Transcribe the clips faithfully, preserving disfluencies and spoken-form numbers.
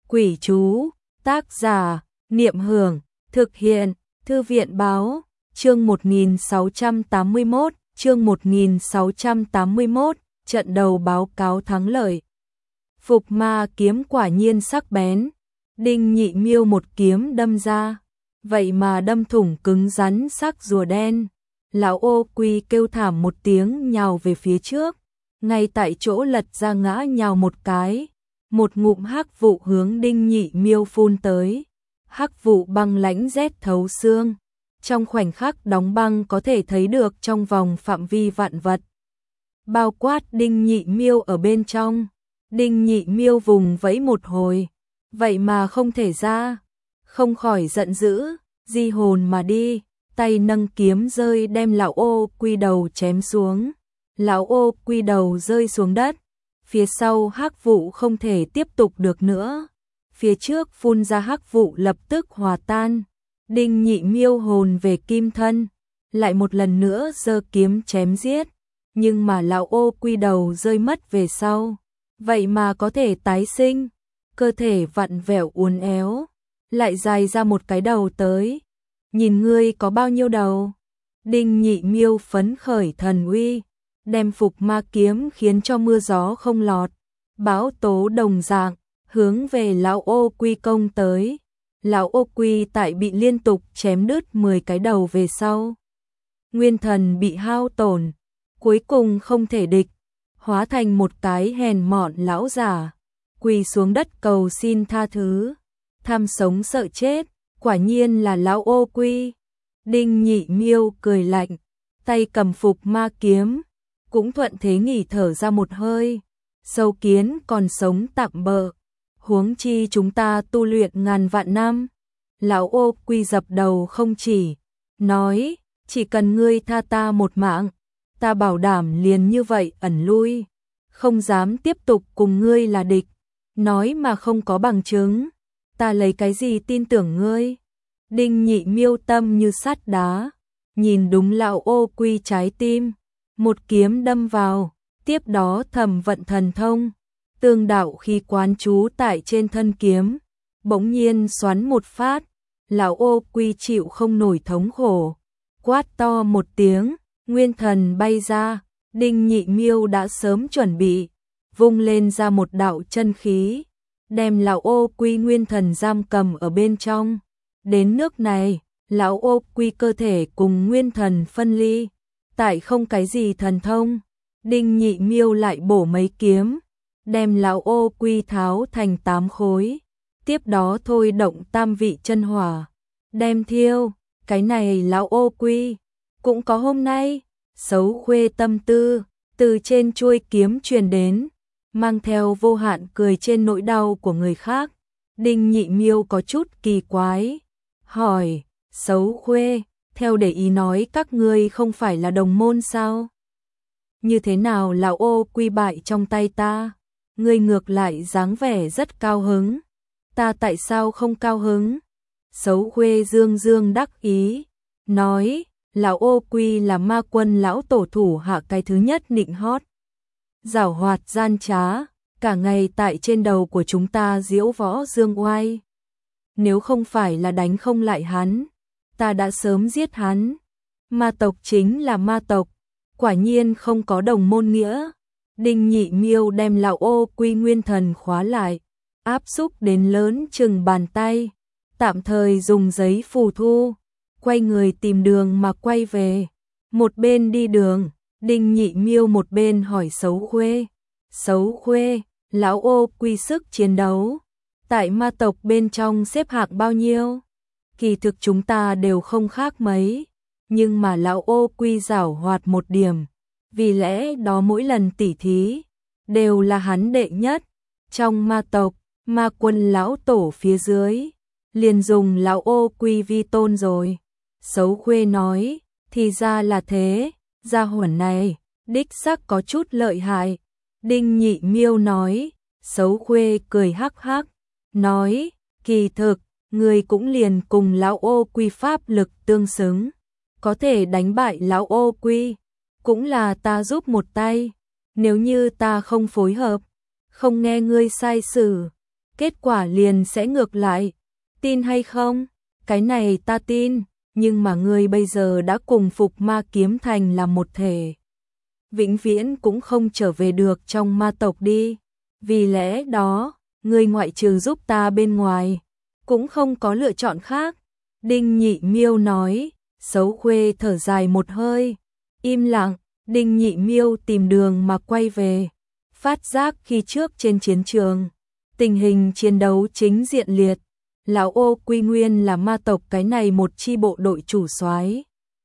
Quỷ chú, tác giả, Niệm Hưởng, thực hiện, Thư viện báo, chương một nghìn sáu trăm tám mươi mốt, chương một nghìn sáu trăm tám mươi mốt, trận đầu báo cáo thắng lợi. Phục ma kiếm quả nhiên sắc bén, Đinh Nhị Miêu một kiếm đâm ra, vậy mà đâm thủng cứng rắn xác rùa đen. Lão Ô Quy kêu thảm một tiếng nhào về phía trước, ngay tại chỗ lật ra ngã nhào một cái, một ngụm hắc vụ hướng Đinh Nhị Miêu phun tới. Hắc vụ băng lãnh rét thấu xương, trong khoảnh khắc đóng băng có thể thấy được trong vòng phạm vi vạn vật, bao quát Đinh Nhị Miêu ở bên trong. Đinh Nhị Miêu vùng vẫy một hồi, vậy mà không thể ra, không khỏi giận dữ, di hồn mà đi, tay nâng kiếm rơi đem lão Ô Quy đầu chém xuống. Lão Ô Quy đầu rơi xuống đất, phía sau hắc vụ không thể tiếp tục được nữa, phía trước phun ra hắc vụ lập tức hòa tan. Đinh Nhị Miêu hồn về kim thân, lại một lần nữa giơ kiếm chém giết, nhưng mà lão Ô Quy đầu rơi mất về sau, vậy mà có thể tái sinh, cơ thể vặn vẹo uốn éo, lại dài ra một cái đầu tới. Nhìn ngươi có bao nhiêu đầu? Đinh Nhị Miêu phấn khởi thần uy, đem phục ma kiếm khiến cho mưa gió không lọt, bão tố đồng dạng, hướng về lão Ô Quy công tới. Lão Ô Quy tại bị liên tục chém đứt mười cái đầu về sau, nguyên thần bị hao tổn, cuối cùng không thể địch, hóa thành một cái hèn mọn lão giả, quỳ xuống đất cầu xin tha thứ, tham sống sợ chết, quả nhiên là lão Ô Quy. Đinh Nhị Miêu cười lạnh, tay cầm phục ma kiếm, cũng thuận thế nghỉ thở ra một hơi, sâu kiến còn sống tạm bợ, huống chi chúng ta tu luyện ngàn vạn năm. Lão Ô Quy dập đầu không chỉ, nói, chỉ cần ngươi tha ta một mạng, ta bảo đảm liền như vậy ẩn lui, không dám tiếp tục cùng ngươi là địch. Nói mà không có bằng chứng, ta lấy cái gì tin tưởng ngươi? Đinh Nhị Miêu tâm như sắt đá, nhìn đúng lão Ô Quy trái tim, một kiếm đâm vào, tiếp đó thầm vận thần thông, tương đạo khi quán chú tại trên thân kiếm, bỗng nhiên xoắn một phát, lão Ô Quy chịu không nổi thống khổ, quát to một tiếng, nguyên thần bay ra. Đinh Nhị Miêu đã sớm chuẩn bị, vung lên ra một đạo chân khí, đem lão Ô Quy nguyên thần giam cầm ở bên trong. Đến nước này, lão Ô Quy cơ thể cùng nguyên thần phân ly, tại không cái gì thần thông, Đinh Nhị Miêu lại bổ mấy kiếm, đem lão Ô Quy tháo thành tám khối, tiếp đó thôi động tam vị chân hỏa, đem thiêu. Cái này lão Ô Quy cũng có hôm nay. Xấu Khuê tâm tư từ trên chuôi kiếm truyền đến, mang theo vô hạn cười trên nỗi đau của người khác. Đinh Nhị Miêu có chút kỳ quái, hỏi, Xấu Khuê, theo để ý nói các ngươi không phải là đồng môn sao? Như thế nào lão Ô Quy bại trong tay ta? Ngươi ngược lại dáng vẻ rất cao hứng, ta tại sao không cao hứng? Xấu Khuê dương dương đắc ý, nói, lão Ô Quy là ma quân lão tổ thủ hạ cái thứ nhất nịnh hót, giảo hoạt gian trá, cả ngày tại trên đầu của chúng ta diễu võ dương oai. Nếu không phải là đánh không lại hắn, ta đã sớm giết hắn. Ma tộc chính là ma tộc, quả nhiên không có đồng môn nghĩa. Đinh Nhị Miêu đem lão Ô Quy nguyên thần khóa lại, áp xúc đến lớn chừng bàn tay, tạm thời dùng giấy phù thu, quay người tìm đường mà quay về. Một bên đi đường, Đinh Nhị Miêu một bên hỏi Xấu Khuê, Xấu Khuê, lão Ô Quy sức chiến đấu tại ma tộc bên trong xếp hạng bao nhiêu? Kỳ thực chúng ta đều không khác mấy, nhưng mà lão Ô Quy giảo hoạt một điểm, vì lẽ đó mỗi lần tỉ thí đều là hắn đệ nhất. Trong ma tộc, ma quân lão tổ phía dưới liền dùng lão Ô Quy vi tôn rồi. Xấu Khuê nói, thì ra là thế, gia hỏa này đích xác có chút lợi hại. Đinh Nhị Miêu nói. Xấu Khuê cười hắc hắc, nói, kỳ thực, người cũng liền cùng lão Ô Quy pháp lực tương xứng, có thể đánh bại lão Ô Quy, cũng là ta giúp một tay. Nếu như ta không phối hợp, không nghe ngươi sai sử, kết quả liền sẽ ngược lại. Tin hay không? Cái này ta tin, nhưng mà ngươi bây giờ đã cùng Phục Ma Kiếm Thành là một thể. Vĩnh viễn cũng không trở về được trong ma tộc đi. Vì lẽ đó, ngươi ngoại trừ giúp ta bên ngoài, cũng không có lựa chọn khác. Đinh Nhị Miêu nói, Xấu Khuê thở dài một hơi, im lặng. Đinh Nhị Miêu tìm đường mà quay về, phát giác khi trước trên chiến trường, tình hình chiến đấu chính diện liệt, lão Ô Quy Nguyên là ma tộc cái này một chi bộ đội chủ soái,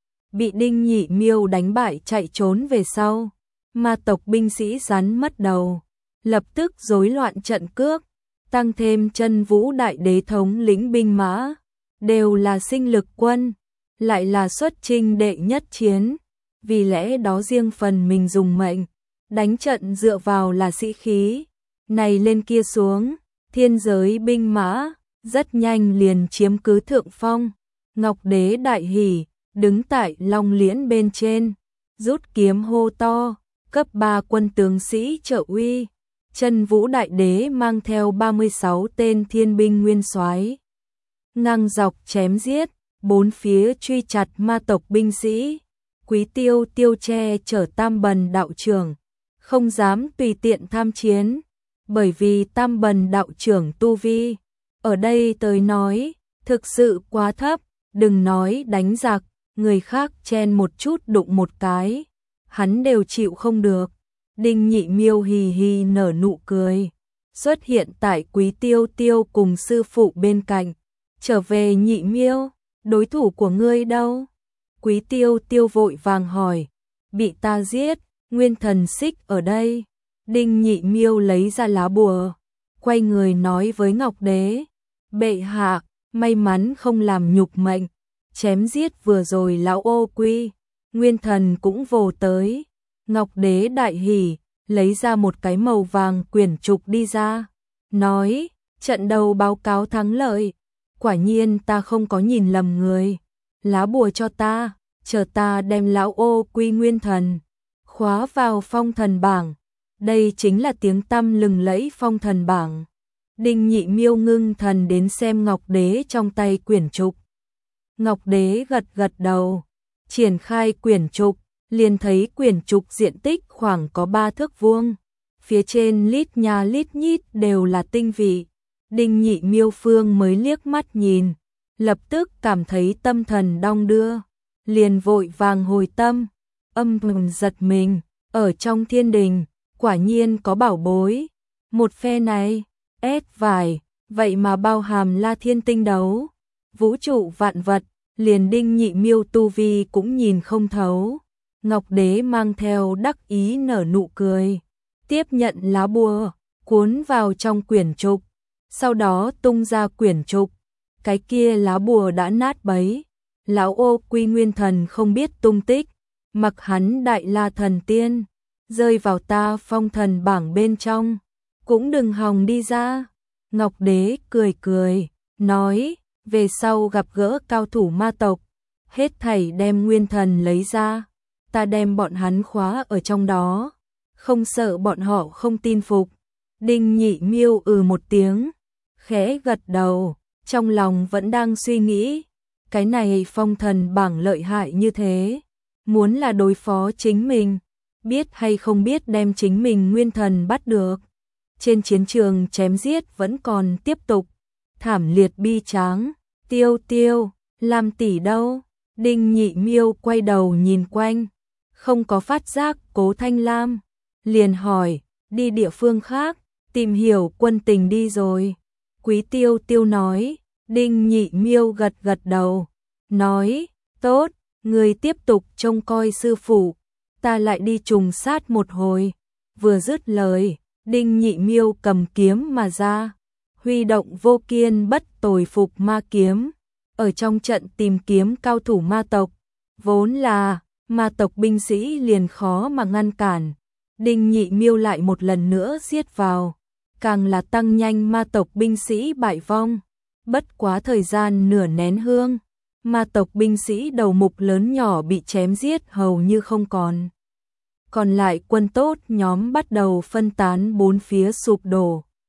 bị Đinh Nhị Miêu đánh bại chạy trốn về sau, ma tộc binh sĩ rắn mất đầu, lập tức rối loạn trận cước, tăng thêm Chân Vũ Đại Đế thống lĩnh binh mã, đều là sinh lực quân, lại là xuất chinh đệ nhất chiến. Vì lẽ đó riêng phần mình dùng mệnh, đánh trận dựa vào là sĩ khí, này lên kia xuống, thiên giới binh mã, rất nhanh liền chiếm cứ thượng phong. Ngọc Đế đại hỉ, đứng tại Long Liễn bên trên, rút kiếm hô to, cấp ba quân tướng sĩ trợ uy. Chân Vũ Đại Đế mang theo ba mươi sáu tên thiên binh nguyên soái, ngang dọc chém giết, bốn phía truy chặt ma tộc binh sĩ. Quý Tiêu Tiêu che chở Tam Bần đạo trưởng, không dám tùy tiện tham chiến, bởi vì Tam Bần đạo trưởng tu vi, ở đây tới nói, thực sự quá thấp, đừng nói đánh giặc, người khác chen một chút đụng một cái, hắn đều chịu không được. Đinh Nhị Miêu hì hì nở nụ cười, xuất hiện tại Quý Tiêu Tiêu cùng sư phụ bên cạnh, trở về Nhị Miêu, đối thủ của ngươi đâu? Quý Tiêu Tiêu vội vàng hỏi, bị ta giết, Nguyên Thần Xích ở đây. Đinh Nhị Miêu lấy ra lá bùa, quay người nói với Ngọc Đế, bệ hạ, may mắn không làm nhục mệnh, chém giết vừa rồi lão Ô Quy, Nguyên Thần cũng vồ tới. Ngọc Đế đại hỉ, lấy ra một cái màu vàng quyển trục đi ra, nói, trận đầu báo cáo thắng lợi, quả nhiên ta không có nhìn lầm người. Lá bùa cho ta, chờ ta đem lão Ô Quy Nguyên Thần khóa vào phong thần bảng. Đây chính là tiếng tăm lừng lẫy phong thần bảng. Đinh Nhị Miêu ngưng thần đến xem Ngọc Đế trong tay quyển trục. Ngọc Đế gật gật đầu, triển khai quyển trục, liền thấy quyển trục diện tích khoảng có ba thước vuông, phía trên lít nha lít nhít đều là tinh vị. Đinh Nhị Miêu phương mới liếc mắt nhìn, lập tức cảm thấy tâm thần đong đưa, liền vội vàng hồi tâm, âm thầm giật mình, ở trong thiên đình, quả nhiên có bảo bối. Một phe này, ép vải, vậy mà bao hàm La Thiên tinh đấu, vũ trụ vạn vật, liền Đinh Nhị Miêu tu vi cũng nhìn không thấu. Ngọc Đế mang theo đắc ý nở nụ cười, tiếp nhận lá bùa, cuốn vào trong quyển trục, sau đó tung ra quyển trục. Cái kia lá bùa đã nát bấy, lão Ô Quy Nguyên Thần không biết tung tích, mặc hắn Đại La Thần Tiên, rơi vào ta phong thần bảng bên trong, cũng đừng hòng đi ra. Ngọc Đế cười cười, nói, về sau gặp gỡ cao thủ ma tộc, hết thảy đem Nguyên Thần lấy ra, ta đem bọn hắn khóa ở trong đó, không sợ bọn họ không tin phục. Đinh Nhị Miêu ừ một tiếng, khẽ gật đầu, trong lòng vẫn đang suy nghĩ, cái này phong thần bảng lợi hại như thế, muốn là đối phó chính mình, biết hay không biết đem chính mình Nguyên Thần bắt được. Trên chiến trường chém giết vẫn còn tiếp tục, thảm liệt bi tráng. Tiêu Tiêu, Lam tỷ đâu? Đinh Nhị Miêu quay đầu nhìn quanh, không có phát giác Cố Thanh Lam, liền hỏi, đi địa phương khác, tìm hiểu quân tình đi rồi. Quý Tiêu Tiêu nói. Đinh Nhị Miêu gật gật đầu, nói, tốt, người tiếp tục trông coi sư phụ, ta lại đi trùng sát một hồi. Vừa dứt lời, Đinh Nhị Miêu cầm kiếm mà ra, huy động vô kiên bất tồi phục ma kiếm, ở trong trận tìm kiếm cao thủ ma tộc, vốn là ma tộc binh sĩ liền khó mà ngăn cản. Đinh Nhị Miêu lại một lần nữa giết vào, càng là tăng nhanh ma tộc binh sĩ bại vong. Bất quá thời gian nửa nén hương, ma tộc binh sĩ đầu mục lớn nhỏ bị chém giết hầu như không còn. Còn lại quân tốt nhóm bắt đầu phân tán bốn phía sụp đổ.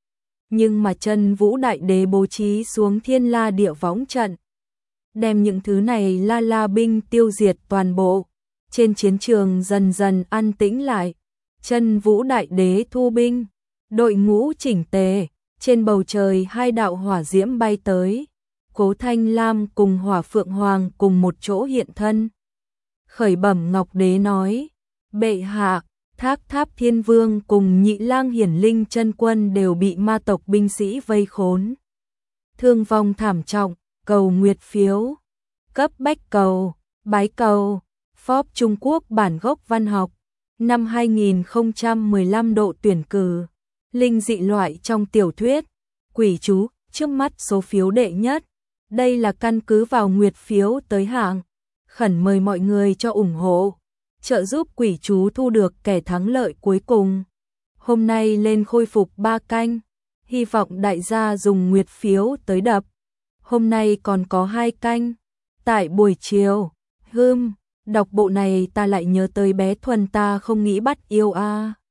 nhưng mà Chân Vũ Đại Đế bố trí xuống Thiên La Địa Võng trận, đem những thứ này La La binh tiêu diệt toàn bộ. Trên chiến trường dần dần an tĩnh lại. Chân Vũ Đại Đế thu binh, đội ngũ chỉnh tề, trên bầu trời hai đạo hỏa diễm bay tới. Cố Thanh Lam cùng Hỏa Phượng Hoàng cùng một chỗ hiện thân. Khởi bẩm Ngọc Đế nói, bệ hạ, Thác Tháp Thiên Vương cùng Nhị Lang Hiển Linh chân quân đều bị ma tộc binh sĩ vây khốn. Thương vong thảm trọng, cầu nguyệt phiếu, cấp bách cầu, bái cầu, phóp Trung Quốc bản gốc văn học, năm hai nghìn không trăm mười lăm độ tuyển cử, linh dị loại trong tiểu thuyết, quỷ chú, trước mắt số phiếu đệ nhất. Đây là căn cứ vào nguyệt phiếu tới hạng, khẩn mời mọi người cho ủng hộ, trợ giúp quỷ chú thu được kẻ thắng lợi cuối cùng. Hôm nay lên khôi phục ba canh, hy vọng đại gia dùng nguyệt phiếu tới đập. Hôm nay còn có hai canh, tại buổi chiều, hưm, đọc bộ này ta lại nhớ tới bé Thuần ta không nghĩ bắt yêu a. À.